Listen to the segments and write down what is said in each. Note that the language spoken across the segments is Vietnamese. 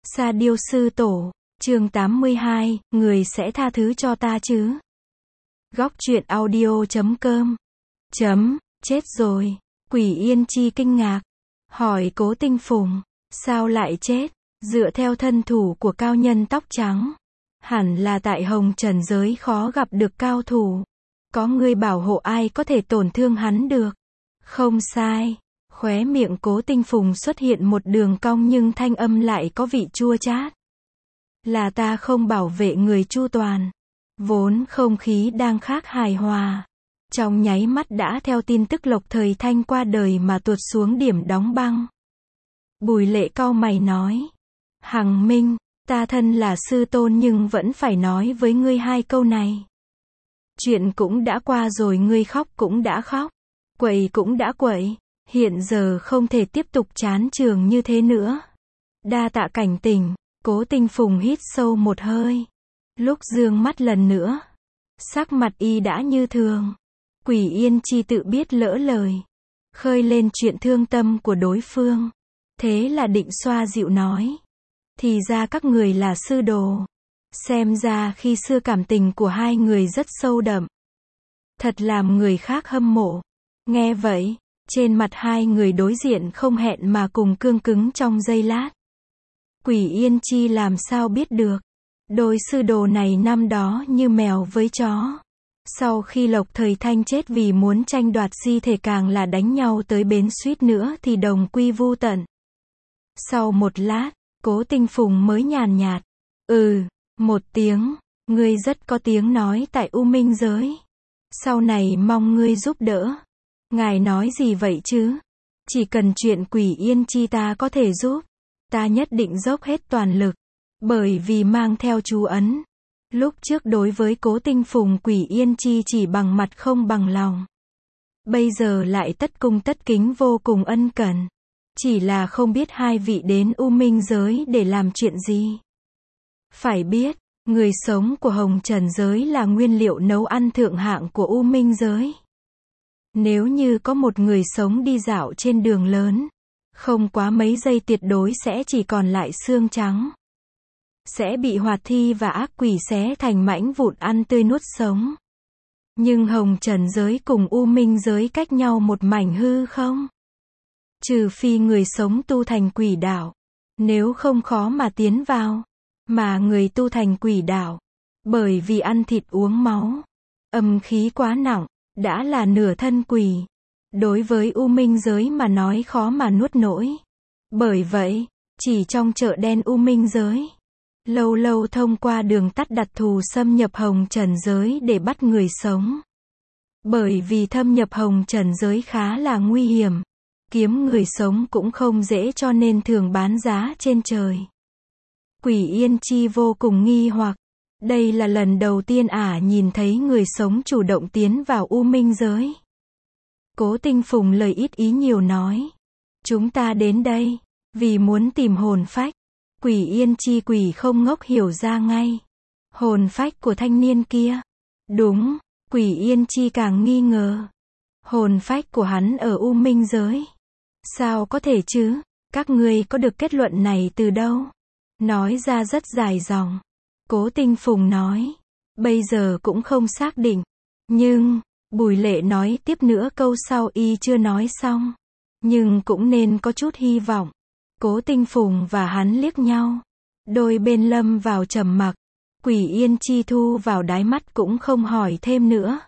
Sa Diêu Sư Tổ, chương 82, người sẽ tha thứ cho ta chứ? Góc truyện audio.com. Chết rồi. Quỷ Yên Chi kinh ngạc. Hỏi Cố Tinh Phùng, sao lại chết? Dựa theo thân thủ của cao nhân tóc trắng, hẳn là tại hồng trần giới khó gặp được cao thủ. Có người bảo hộ ai có thể tổn thương hắn được. Không sai. Khóe miệng Cố Tinh Phùng xuất hiện một đường cong nhưng thanh âm lại có vị chua chát. Là ta không bảo vệ người chu toàn. Vốn không khí đang khác hài hòa, trong nháy mắt đã theo tin tức Lộc Thời Thanh qua đời mà tuột xuống điểm đóng băng. Bùi Lệ cau mày nói, Hằng Minh, ta thân là sư tôn nhưng vẫn phải nói với ngươi hai câu này. Chuyện cũng đã qua rồi, ngươi khóc cũng đã khóc, quậy cũng đã quậy, hiện giờ không thể tiếp tục chán trường như thế nữa. Đa tạ cảnh tỉnh. Cố Tinh Phùng hít sâu một hơi. Lúc dương mắt lần nữa, sắc mặt y đã như thường. Quỷ Yên Chi tự biết lỡ lời, khơi lên chuyện thương tâm của đối phương. Thế là định xoa dịu nói, thì ra các người là sư đồ. Xem ra khi xưa cảm tình của hai người rất sâu đậm, thật làm người khác hâm mộ. Nghe vậy, trên mặt hai người đối diện không hẹn mà cùng cương cứng trong giây lát. Quỷ Yên Chi làm sao biết được, đôi sư đồ này năm đó như mèo với chó. Sau khi Lộc Thời Thanh chết vì muốn tranh đoạt di thể càng là đánh nhau tới bến, suýt nữa thì đồng quy vu tận. Sau một lát, Cố Tinh Phùng mới nhàn nhạt, một tiếng, ngươi rất có tiếng nói tại U Minh giới. Sau này mong ngươi giúp đỡ. Ngài nói gì vậy chứ? Chỉ cần chuyện Quỷ Yên Chi ta có thể giúp, ta nhất định dốc hết toàn lực. Bởi vì mang theo chú ấn. Lúc trước đối với Cố Tinh Phùng, Quỷ Yên Chi chỉ bằng mặt không bằng lòng. Bây giờ lại tất cung tất kính vô cùng ân cần. Chỉ là không biết hai vị đến U Minh giới để làm chuyện gì. Phải biết, người sống của hồng trần giới là nguyên liệu nấu ăn thượng hạng của U Minh giới. Nếu như có một người sống đi dạo trên đường lớn, không quá mấy giây tuyệt đối sẽ chỉ còn lại xương trắng. Sẽ bị hoạt thi và ác quỷ xé thành mảnh vụn ăn tươi nuốt sống. Nhưng hồng trần giới cùng U Minh giới cách nhau một mảnh hư không? Trừ phi người sống tu thành quỷ đạo, nếu không khó mà tiến vào. Mà người tu thành quỷ đạo, bởi vì ăn thịt uống máu, âm khí quá nặng, đã là nửa thân quỷ. Đối với U Minh giới mà nói khó mà nuốt nổi. Bởi vậy, chỉ trong chợ đen U Minh giới, lâu lâu thông qua đường tắt đặc thù xâm nhập hồng trần giới để bắt người sống. Bởi vì thâm nhập hồng trần giới khá là nguy hiểm, kiếm người sống cũng không dễ cho nên thường bán giá trên trời. Quỷ Yên Chi vô cùng nghi hoặc, đây là lần đầu tiên nhìn thấy người sống chủ động tiến vào U Minh giới. Cố Tinh Phùng lời ít ý nhiều nói, chúng ta đến đây vì muốn tìm hồn phách. Quỷ Yên Chi quỷ không ngốc hiểu ra ngay, hồn phách của thanh niên kia. Đúng, Quỷ Yên Chi càng nghi ngờ, hồn phách của hắn ở U Minh giới. Sao có thể chứ? Các ngươi có được kết luận này từ đâu? Nói ra rất dài dòng. Cố Tinh Phùng nói, bây giờ cũng không xác định. Nhưng, Bùi Lệ nói tiếp nữa câu sau y chưa nói xong. Nhưng cũng nên có chút hy vọng. Cố Tinh Phùng và hắn liếc nhau. Đôi bên lâm vào trầm mặc. Quỷ Yên Chi thu vào đáy mắt cũng không hỏi thêm nữa.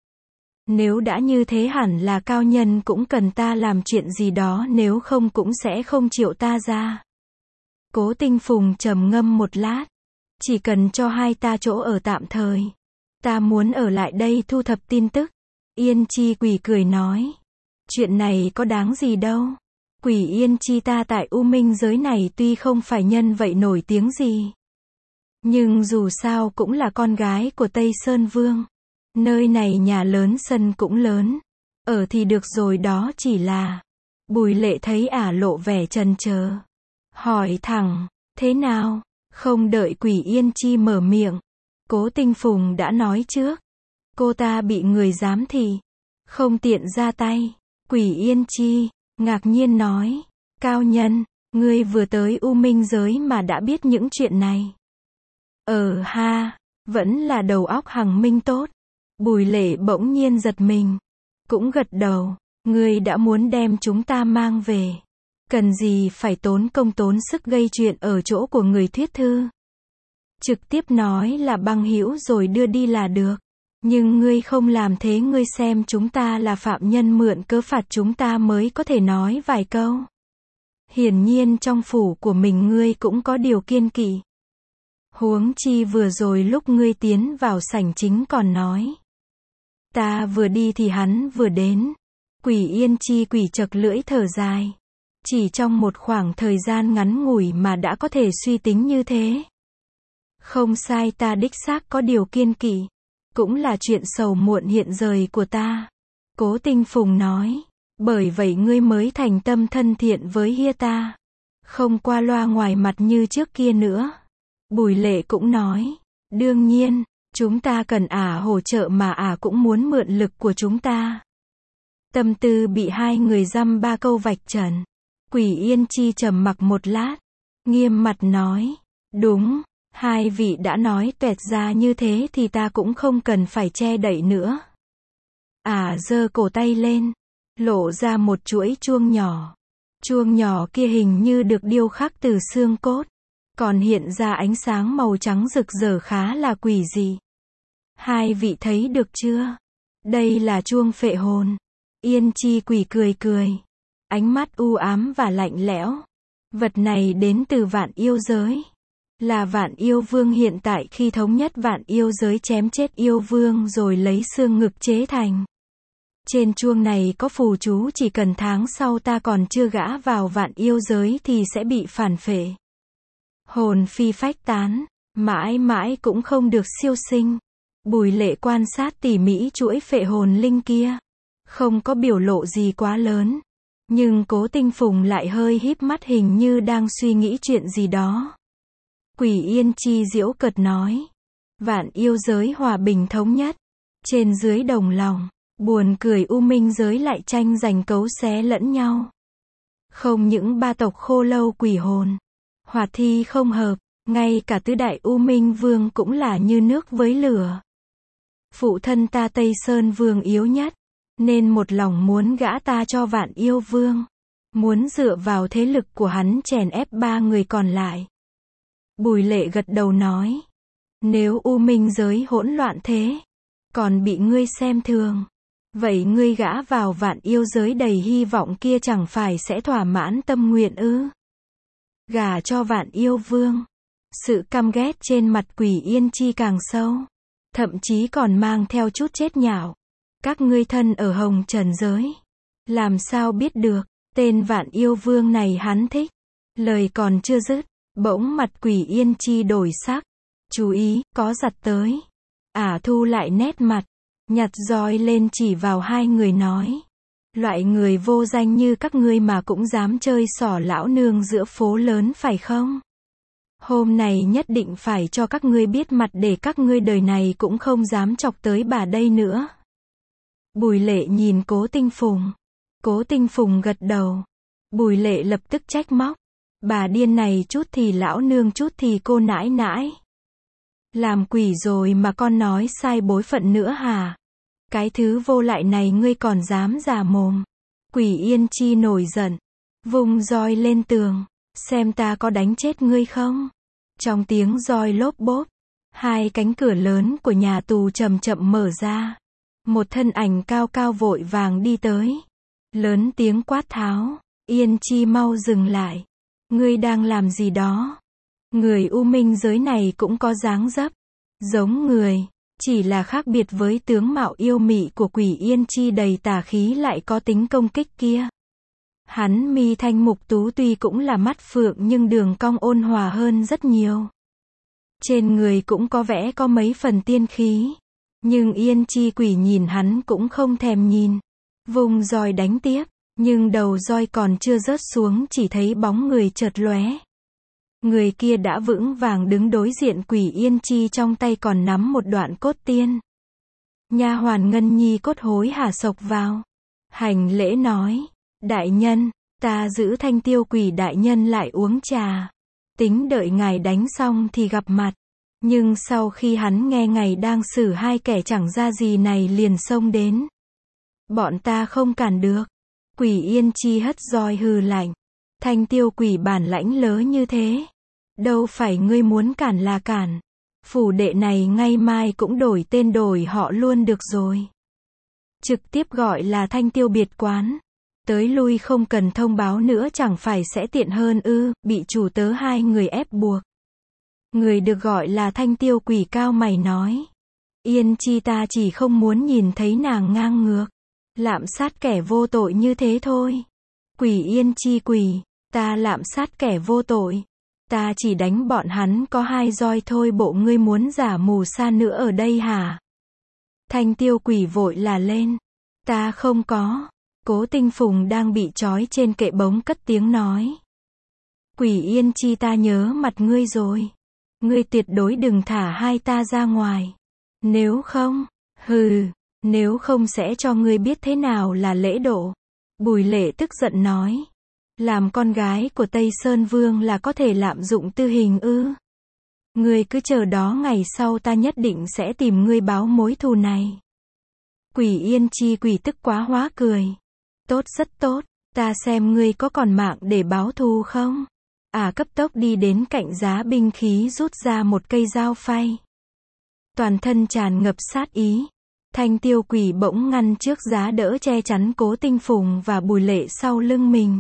Nếu đã như thế hẳn là cao nhân cũng cần ta làm chuyện gì đó, nếu không cũng sẽ không chịu ta ra. Cố Tinh Phùng trầm ngâm một lát. Chỉ cần cho hai ta chỗ ở tạm thời. Ta muốn ở lại đây thu thập tin tức. Yên Chi quỷ cười nói. Chuyện này có đáng gì đâu. Quỷ Yên Chi ta tại U Minh giới này tuy không phải nhân vậy nổi tiếng gì. Nhưng dù sao cũng là con gái của Tây Sơn Vương. Nơi này nhà lớn sân cũng lớn. Ở thì được rồi, đó chỉ là. Bùi Lệ thấy lộ vẻ chần chờ. Hỏi thẳng, thế nào? Không đợi Quỷ Yên Chi mở miệng, Cố Tinh Phùng đã nói trước. Cô ta bị người giám thị, không tiện ra tay. Quỷ Yên Chi ngạc nhiên nói, cao nhân, Ngươi vừa tới U Minh giới mà đã biết những chuyện này. Ha, vẫn là đầu óc Hằng Minh tốt. Bùi Lệ bỗng nhiên giật mình. Cũng gật đầu, ngươi đã muốn đem chúng ta mang về. Cần gì phải tốn công tốn sức gây chuyện ở chỗ của người thuyết thư. Trực tiếp nói là băng hữu rồi đưa đi là được. Nhưng ngươi không làm thế, ngươi xem chúng ta là phạm nhân mượn cớ phạt chúng ta mới có thể nói vài câu. Hiển nhiên trong phủ của mình ngươi cũng có điều kiêng kỵ. Huống chi vừa rồi lúc ngươi tiến vào sảnh chính còn nói. Ta vừa đi thì hắn vừa đến. Quỷ Yên Chi quỷ chật lưỡi thở dài. Chỉ trong một khoảng thời gian ngắn ngủi mà đã có thể suy tính như thế. Không sai, ta đích xác có điều kiêng kỵ. Cũng là chuyện sầu muộn hiện rời của ta. Cố Tinh Phùng nói. Bởi vậy ngươi mới thành tâm thân thiện với Hia ta. Không qua loa ngoài mặt như trước kia nữa. Bùi Lệ cũng nói. Đương nhiên, chúng ta cần hỗ trợ mà cũng muốn mượn lực của chúng ta. Tâm tư bị hai người dăm ba câu vạch trần. Quỷ Yên Chi trầm mặc một lát. Nghiêm mặt nói. Đúng, hai vị đã nói toẹt ra như thế thì ta cũng không cần phải che đậy nữa. Giơ cổ tay lên. Lộ ra một chuỗi chuông nhỏ. Chuông nhỏ kia hình như được điêu khắc từ xương cốt. Còn hiện ra ánh sáng màu trắng rực rỡ khá là quỷ dị. Hai vị thấy được chưa? Đây là chuông phệ hồn. Yên Chi quỷ cười cười. Ánh mắt u ám và lạnh lẽo. Vật này đến từ Vạn Yêu giới. Là Vạn Yêu Vương hiện tại khi thống nhất Vạn Yêu giới chém chết Yêu Vương rồi lấy xương ngực chế thành. Trên chuông này có phù chú chỉ cần tháng sau ta còn chưa gã vào Vạn Yêu giới thì sẽ bị phản phệ. Hồn phi phách tán, mãi mãi cũng không được siêu sinh. Bùi Lệ quan sát tỉ mỉ chuỗi phệ hồn linh kia. Không có biểu lộ gì quá lớn. Nhưng Cố Tinh Phùng lại hơi híp mắt hình như đang suy nghĩ chuyện gì đó. Quỷ Yên Chi giễu cợt nói. Vạn Yêu giới hòa bình thống nhất. Trên dưới đồng lòng. Buồn cười U Minh giới lại tranh giành cấu xé lẫn nhau. Không những ba tộc Khô Lâu quỷ hồn. Hoạt thi không hợp. Ngay cả tứ đại U Minh Vương cũng là như nước với lửa. Phụ thân ta Tây Sơn Vương yếu nhất. Nên một lòng muốn gã ta cho Vạn Yêu Vương. Muốn dựa vào thế lực của hắn chèn ép ba người còn lại. Bùi Lệ gật đầu nói. Nếu U Minh giới hỗn loạn thế. Còn bị ngươi xem thường. Vậy ngươi gã vào Vạn Yêu giới đầy hy vọng kia chẳng phải sẽ thỏa mãn tâm nguyện ư? Gả cho Vạn Yêu Vương. Sự căm ghét trên mặt Quỷ Yên Chi càng sâu. Thậm chí còn mang theo chút chết nhạo. Các ngươi thân ở hồng trần giới. Làm sao biết được, tên Vạn Yêu Vương này hắn thích. Lời còn chưa dứt, bỗng mặt Quỷ Yên Chi đổi sắc. Chú ý, có giặt tới. Thu lại nét mặt. Nhặt roi lên chỉ vào hai người nói. Loại người vô danh như các ngươi mà cũng dám chơi xỏ lão nương giữa phố lớn phải không? Hôm này nhất định phải cho các ngươi biết mặt để các ngươi đời này cũng không dám chọc tới bà đây nữa. Bùi Lệ nhìn Cố Tinh Phùng. Cố Tinh Phùng gật đầu. Bùi Lệ lập tức trách móc. Bà điên này chút thì lão nương chút thì cô nãi nãi. Làm quỷ rồi mà con nói sai bối phận nữa hả? Cái thứ vô lại này ngươi còn dám giả mồm. Quỷ Yên Chi nổi giận. Vung roi lên tường. Xem ta có đánh chết ngươi không? Trong tiếng roi lốp bốp. Hai cánh cửa lớn của nhà tù chậm chậm mở ra. Một thân ảnh cao cao vội vàng đi tới. Lớn tiếng quát tháo. Yên Chi mau dừng lại. Ngươi đang làm gì đó? Người U Minh giới này cũng có dáng dấp. Giống người. Chỉ là khác biệt với tướng mạo yêu mị của Quỷ Yên Chi đầy tà khí lại có tính công kích kia. Hắn mi thanh mục tú tuy cũng là mắt phượng nhưng đường cong ôn hòa hơn rất nhiều. Trên người cũng có vẻ có mấy phần tiên khí. Nhưng Yên Chi quỷ nhìn hắn cũng không thèm nhìn. Vùng roi đánh tiếp. Nhưng đầu roi còn chưa rớt xuống chỉ thấy bóng người chợt lóe. Người kia đã vững vàng đứng đối diện Quỷ Yên Chi, trong tay còn nắm một đoạn cốt tiên. Nha hoàn Ngân Nhi cốt hối hả sộc vào. Hành lễ nói. Đại nhân, Ta giữ Thanh Tiêu Quỷ đại nhân lại uống trà. Tính đợi ngài đánh xong thì gặp mặt. Nhưng sau khi hắn nghe ngài đang xử hai kẻ chẳng ra gì này liền xông đến. Bọn ta không cản được. Quỷ Yên Chi hất roi hừ lạnh. Thanh Tiêu Quỷ bản lãnh lớ như thế. Đâu phải ngươi muốn cản là cản. Phủ đệ này ngay mai cũng đổi tên đổi họ luôn được rồi. Trực tiếp gọi là Thanh Tiêu biệt quán. Tới lui không cần thông báo nữa chẳng phải sẽ tiện hơn ư, bị chủ tớ hai người ép buộc. Người được gọi là Thanh Tiêu Quỷ cao mày nói. Yên Chi ta chỉ không muốn nhìn thấy nàng ngang ngược. Lạm sát kẻ vô tội như thế thôi. Quỷ Yên Chi quỷ, ta lạm sát kẻ vô tội. Ta chỉ đánh bọn hắn có 2 roi thôi, bộ ngươi muốn giả mù sa nữa ở đây hả? Thanh Tiêu Quỷ vội là lên. Ta không có. Cố Tinh Phùng đang bị trói trên kệ bỗng cất tiếng nói. Quỷ Yên Chi ta nhớ mặt ngươi rồi. Ngươi tuyệt đối đừng thả hai ta ra ngoài. Nếu không, nếu không sẽ cho ngươi biết thế nào là lễ độ. Bùi Lệ tức giận nói. Làm con gái của Tây Sơn Vương là có thể lạm dụng tư hình ư? Ngươi cứ chờ đó, ngày sau ta nhất định sẽ tìm ngươi báo mối thù này. Quỷ Yên Chi quỷ tức quá hóa cười. Tốt, rất tốt, ta xem ngươi có còn mạng để báo thù không? Cấp tốc đi đến cạnh giá binh khí rút ra một cây dao phay. Toàn thân tràn ngập sát ý. Thanh Tiêu Quỷ bỗng ngăn trước giá đỡ che chắn Cố Tinh Phùng và Bùi Lệ sau lưng mình.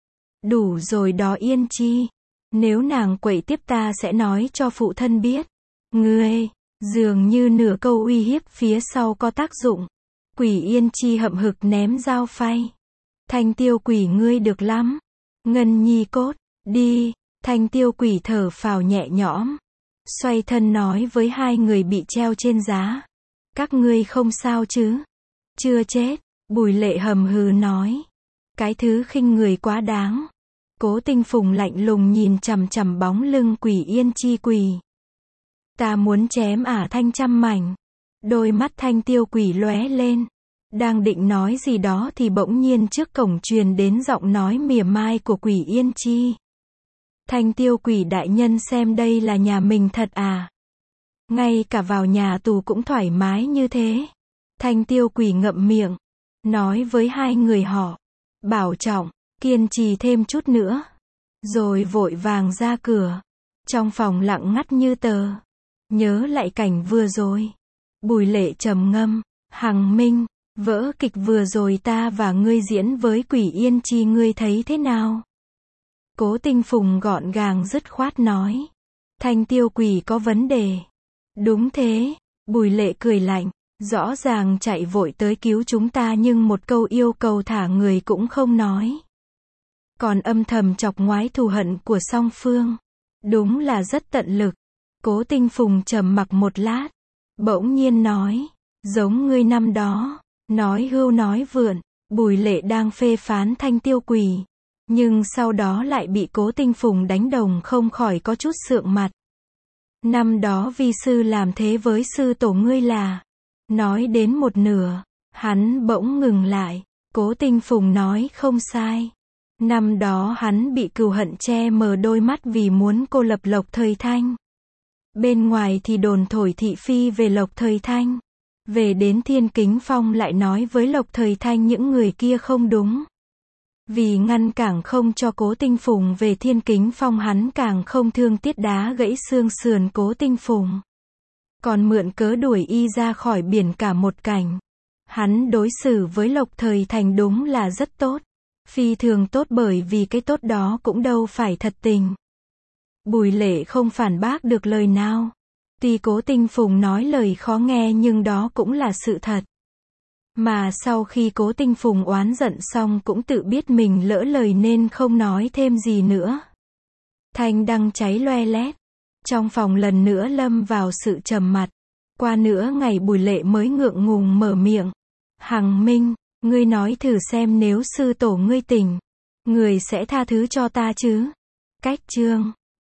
Đủ rồi đó Yên Chi. Nếu nàng quậy tiếp ta sẽ nói cho phụ thân biết. Ngươi, dường như nửa câu uy hiếp phía sau có tác dụng. Quỷ Yên Chi hậm hực ném dao phay. Thanh Tiêu Quỷ ngươi được lắm. Ngân Nhi cốt, đi. Thanh Tiêu Quỷ thở phào nhẹ nhõm. Xoay thân nói với hai người bị treo trên giá. Các ngươi không sao chứ? Chưa chết. Bùi Lệ hầm hừ nói. Cái thứ khinh người quá đáng. Cố Tinh Phùng lạnh lùng nhìn chằm chằm bóng lưng Quỷ Yên Chi quỷ. Ta muốn chém Thanh trăm mảnh. Đôi mắt Thanh Tiêu Quỷ lóe lên. Đang định nói gì đó thì bỗng nhiên trước cổng truyền đến giọng nói mỉa mai của Quỷ Yên Chi. Thanh Tiêu Quỷ đại nhân xem đây là nhà mình thật à? Ngay cả vào nhà tù cũng thoải mái như thế. Thanh Tiêu Quỷ ngậm miệng. Nói với hai người họ. Bảo trọng, kiên trì thêm chút nữa. Rồi vội vàng ra cửa. Trong phòng lặng ngắt như tờ. Nhớ lại cảnh vừa rồi. Bùi Lệ trầm ngâm. Hằng Minh, vở kịch vừa rồi ta và ngươi diễn với Quỷ Yên Chi ngươi thấy thế nào? Cố Tinh Phùng gọn gàng dứt khoát nói. Thanh Tiêu Quỷ có vấn đề. Đúng thế. Bùi Lệ cười lạnh. Rõ ràng chạy vội tới cứu chúng ta nhưng một câu yêu cầu thả người cũng không nói. Còn âm thầm chọc ngoái thù hận của song phương. Đúng là rất tận lực. Cố Tinh Phùng trầm mặc một lát. Bỗng nhiên nói. Giống ngươi năm đó. Nói hưu nói vượn. Bùi Lệ đang phê phán Thanh Tiêu Quỷ. Nhưng sau đó lại bị Cố Tinh Phùng đánh đồng không khỏi có chút sượng mặt. Năm đó vi sư làm thế với sư tổ ngươi là. Nói đến một nửa. Hắn bỗng ngừng lại. Cố Tinh Phùng nói không sai. Năm đó hắn bị cừu hận che mờ đôi mắt vì muốn cô lập Lộc Thời Thanh. Bên ngoài thì đồn thổi thị phi về Lộc Thời Thanh. Về đến Thiên Kính Phong lại nói với Lộc Thời Thanh những người kia không đúng. Vì ngăn cản không cho Cố Tinh Phùng về Thiên Kính Phong hắn càng không thương tiếc đá gãy xương sườn Cố Tinh Phùng. Còn mượn cớ đuổi y ra khỏi biển cả một cảnh. Hắn đối xử với Lộc Thời Thành đúng là rất tốt. Phi thường tốt bởi vì cái tốt đó cũng đâu phải thật tình. Bùi Lệ không phản bác được lời nào. Tuy Cố Tinh Phùng nói lời khó nghe nhưng đó cũng là sự thật. Mà sau khi Cố Tinh Phùng oán giận xong cũng tự biết mình lỡ lời nên không nói thêm gì nữa. Thanh đăng cháy loe lét. Trong phòng lần nữa lâm vào sự trầm mặc. Qua nửa ngày Bùi Lệ mới ngượng ngùng mở miệng. Hằng Minh, ngươi nói thử xem nếu sư tổ ngươi tỉnh, ngươi sẽ tha thứ cho ta chứ? Cách chương